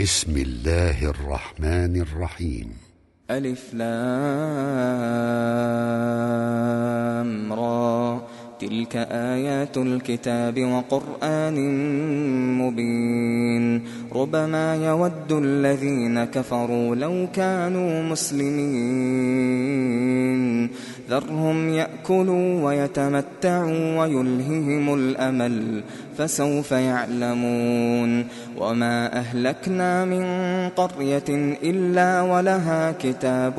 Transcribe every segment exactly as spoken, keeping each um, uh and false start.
بسم الله الرحمن الرحيم. ألف لام را، تلك آيات الكتاب وقرآن مبين. ربما يود الذين كفروا لو كانوا مسلمين، ذرهم يأكلوا ويتمتعوا ويلههم الأمل، فسوف يعلمون. وما أهلكنا من قرية إلا ولها كتاب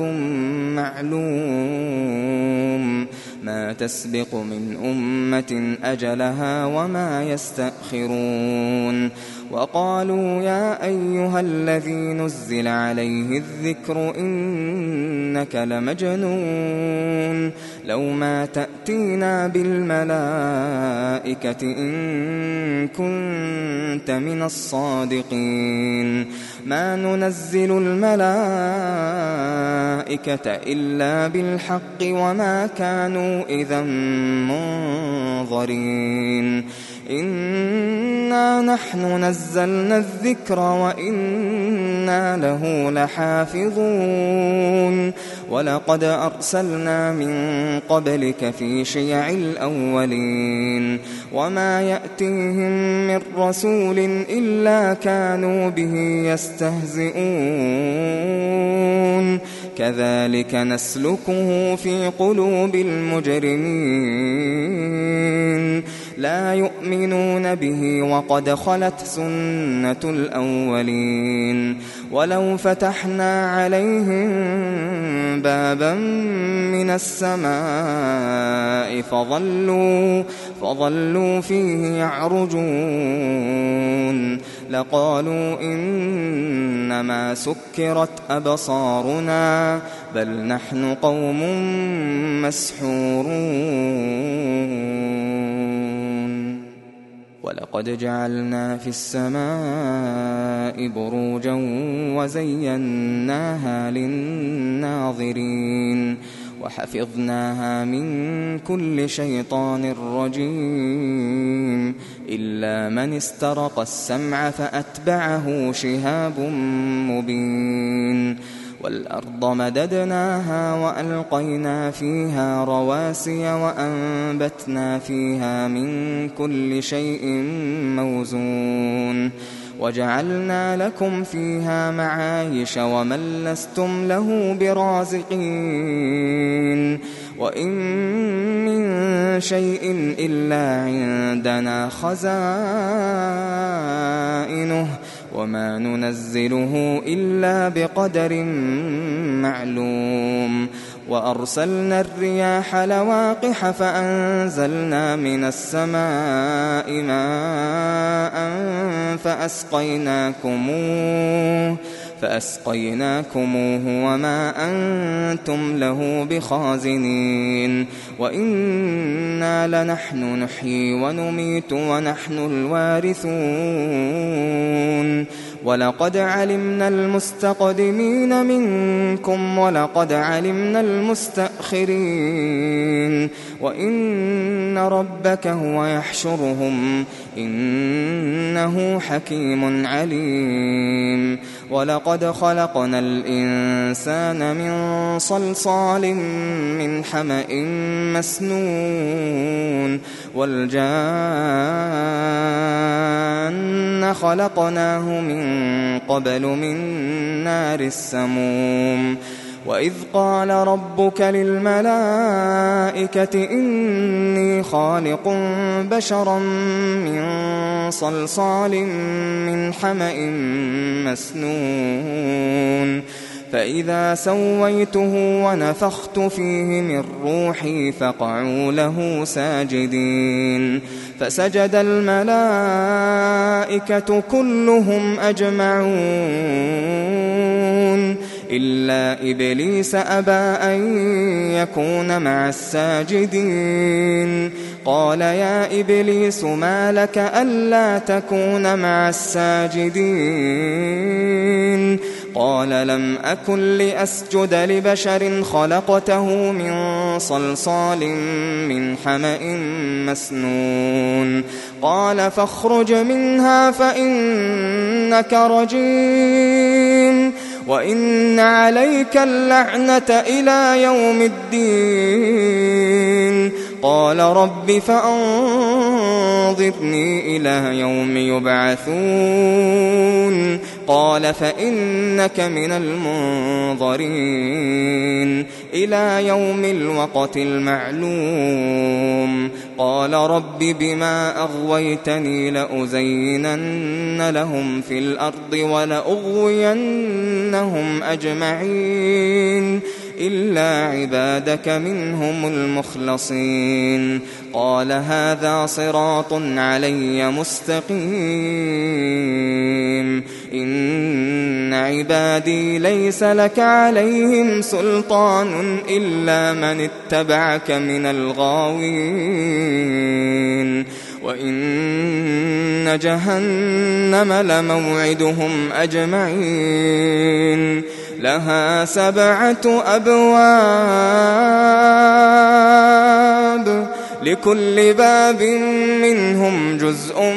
معلوم، ما تسبق من أمة أجلها وما يستأخرون. وقالوا يا أيها الذي نزل عليه الذكر إنك لمجنون، لو ما تأتينا بالملائكة إن كنت من الصادقين. ما ننزل الملائكة إلا بالحق وما كانوا إذا منظرين. إنا نحن نزلنا الذكر وإنا له لحافظون. ولقد أرسلنا من قبلك في شيع الأولين، وما يأتيهم من رسول إلا كانوا به يستهزئون. كذلك نسلكه في قلوب المجرمين، لا يؤمنون به وقد خلت سنة الأولين. ولو فتحنا عليهم بابا من السماء فظلوا, فظلوا فيه يعرجون لقالوا إنما سكرت أبصارنا بل نحن قوم مسحورون. ولقد جعلنا في السماء بروجا وزيناها للناظرين وحفظناها من كل شيطان رجيم إلا من استرق السمع فأتبعه شهاب مبين. والأرض مددناها وألقينا فيها رواسي وأنبتنا فيها من كل شيء موزون وجعلنا لكم فيها معايش ومن لستم له برازقين. وإن من شيء إلا عندنا خزائنه وما ننزله إلا بقدر معلوم. وأرسلنا الرياح لواقح فأنزلنا من السماء ماء فأسقيناكموه فأسقيناكموه وما أنتم له بخازنين. وإنا لنحن نحيي ونميت ونحن الوارثون. ولقد علمنا المستقدمين منكم ولقد علمنا المستأخرين وإن ربك هو يحشرهم إنه حكيم عليم. ولقد خلقنا الإنسان من صلصال من حمأ مسنون والجان خلقناه من قبل من نار السموم. وإذ قال ربك للملائكة إني خالق بشرا من صلصال من حمأ مسنون فإذا سويته ونفخت فيه من روحي فقعوا له ساجدين. فسجد الملائكة كلهم أجمعون إلا إبليس أبى أن يكون مع الساجدين. قال يا إبليس ما لك ألا تكون مع الساجدين؟ قال قال لم أكن لأسجد لبشر خلقته من صلصال من حمأ مسنون قال فاخرج منها فإنك رجيم وإن عليك اللعنة إلى يوم الدين قال رب فأنظرني إلى يوم يبعثون قال فإنك من المنظرين إلى يوم الوقت المعلوم قال رب بما أغويتني لأزينن لهم في الأرض ولأغوينهم أجمعين إلا عبادك منهم المخلصين قال هذا صراط علي مستقيم إن عبادي ليس لك عليهم سلطان إلا من اتبعك من الغاوين وإن جهنم لموعدهم أجمعين لها سبعة أبواب لكل باب منهم جزء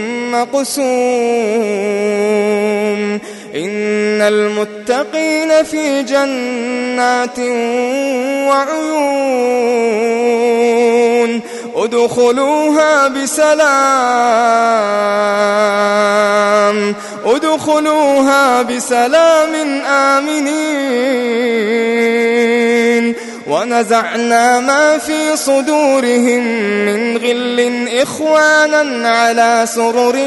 مقسوم إن المتقين في جنات وعيون ادخلوها بسلام ادخلوها بسلام آمنين ونزعنا ما في صدورهم من غل إخوانا على سرر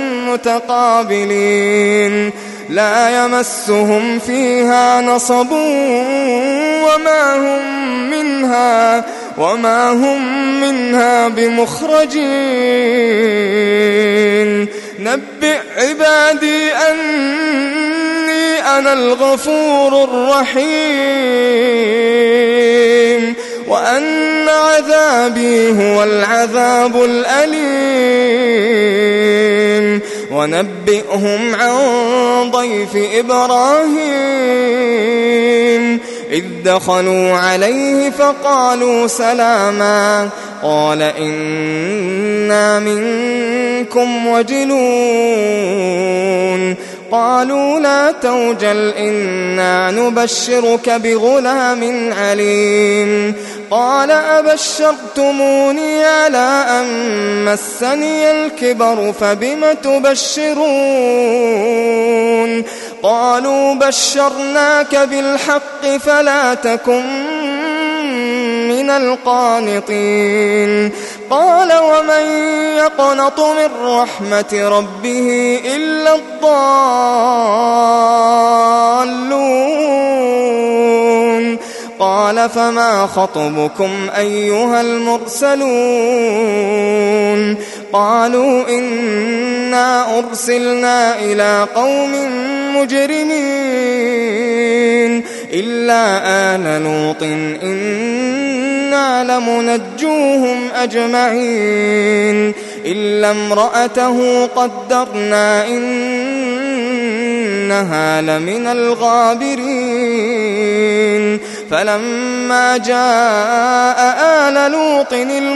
متقابلين لا يمسهم فيها نصب وما هم منها وما هم منها بمخرجين نبئ عبادي أني أنا الغفور الرحيم وأن عذابي هو العذاب الأليم ونبئهم عن ضيف إبراهيم إذ دخلوا عليه فقالوا سلاما قال إنا منكم وجلون قالوا لا توجل إنا نبشرك بغلام عليم قال أبشرتموني على أن مسني الكبر فبم تبشرون قالوا بشرناك بالحق فلا تكن من القانطين قال ومن يقنط من رحمة ربه إلا الضالون قال فما خطبكم أيها المرسلون قالوا إنا أرسلنا إلى قوم مجرمين إلا آل لوط إنا لمنجوهم أجمعين إلا امرأته قدرنا إنها لمن الغابرين فلما جاء آل لوط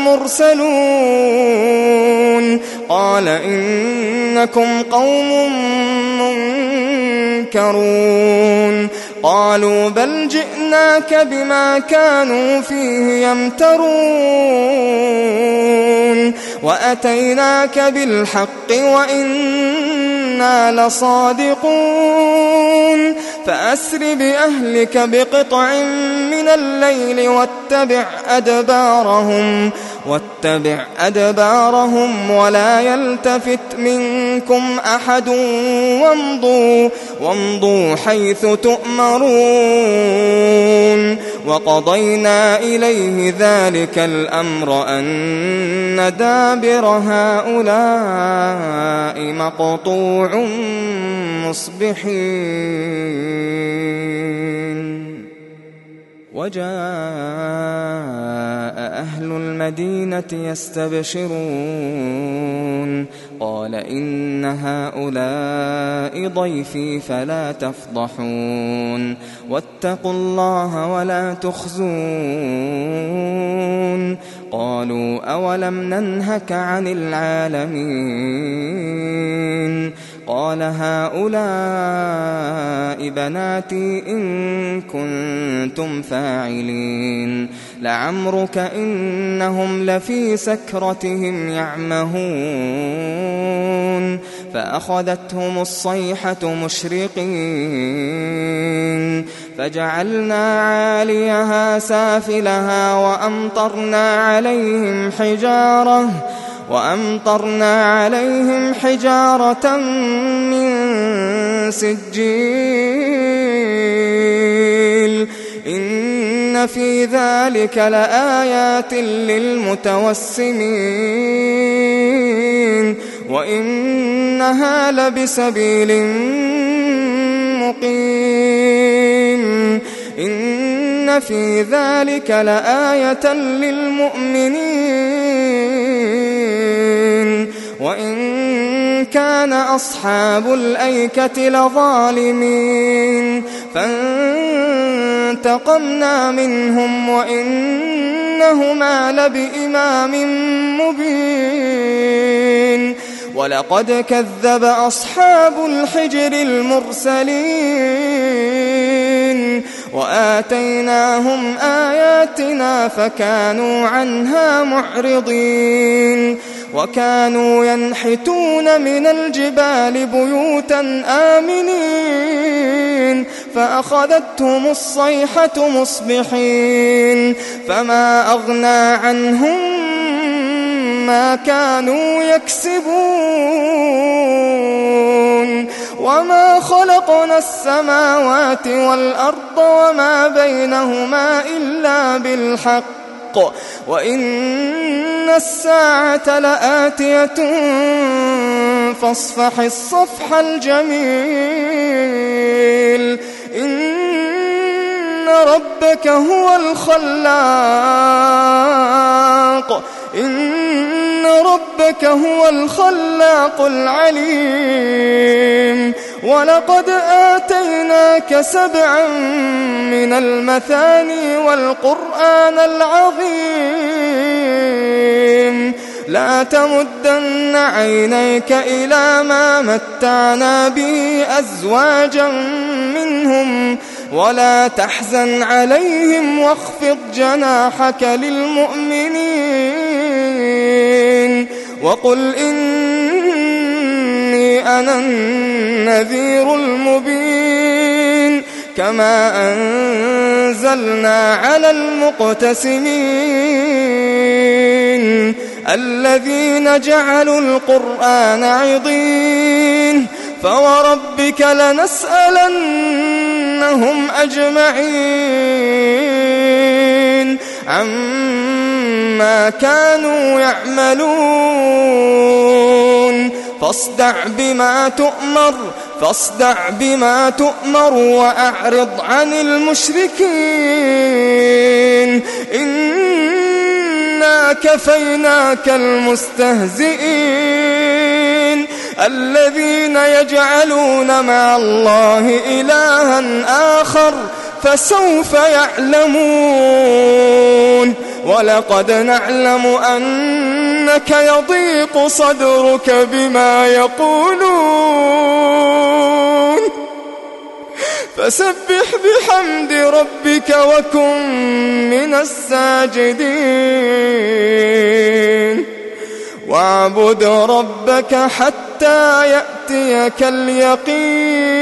المرسلون قال إنكم قوم منكرون قالوا بل جئناك بما كانوا فيه يمترون وأتيناك بالحق وإنا لصادقون فأسر بأهلك بقطع من الليل واتبع أدبارهم واتبع أدبارهم ولا يلتفت منكم أحد وامضوا, وامضوا حيث تؤمرون وقضينا إليه ذلك الأمر أن دابر هؤلاء مقطوع مصبحين وجاء أهل المدينة يستبشرون قال إن هؤلاء ضيفي فلا تفضحون واتقوا الله ولا تخزون قالوا أولم ننهك عن العالمين قال هؤلاء بناتي إن كنتم فاعلين لعمرك إنهم لفي سكرتهم يعمهون فأخذتهم الصيحة مشرقين فجعلنا عاليها سافلها وأمطرنا عليهم حجارة وأمطرنا عليهم حجارة من سجيل إن في ذلك لآيات للمتوسمين وإنها لبسبيل مقيم إن في ذلك لآية للمؤمنين وإن كان أصحاب الأيكة لظالمين فانتقمنا منهم وإنهما لبإمام مبين ولقد كذب أصحاب الحجر المرسلين وآتيناهم آياتنا فكانوا عنها معرضين وكانوا ينحتون من الجبال بيوتا آمنين فأخذتهم الصيحة مصبحين فما أغنى عنهم ما كانوا يكسبون وما خلقنا السماوات والأرض وما بينهما إلا بالحق وإن الساعة لآتية فاصفح الصفح الجميل إن ربك هو الخلاق إن ربك هو الخلاق العليم ولقد آتيناك سبعا من المثاني والقرآن العظيم لا تمدن عينيك إلى ما متعنا به أزواجا منهم ولا تحزن عليهم واخفض جناحك للمؤمنين وقل إني أنا النذير المبين كما أنزلنا على المقتسمين الذين جعلوا القرآن عضين فوربك لنسألنهم أجمعين عما كانوا يعملون فاصدع بما تؤمر فاصدع بما تؤمر وأعرض عن المشركين إنا كفيناك المستهزئين الذين يجعلون مع الله إلها آخر فسوف يعلمون ولقد نعلم أنك يضيق صدرك بما يقولون فسبح بحمد ربك وكن من الساجدين واعبد ربك حتى يأتيك اليقين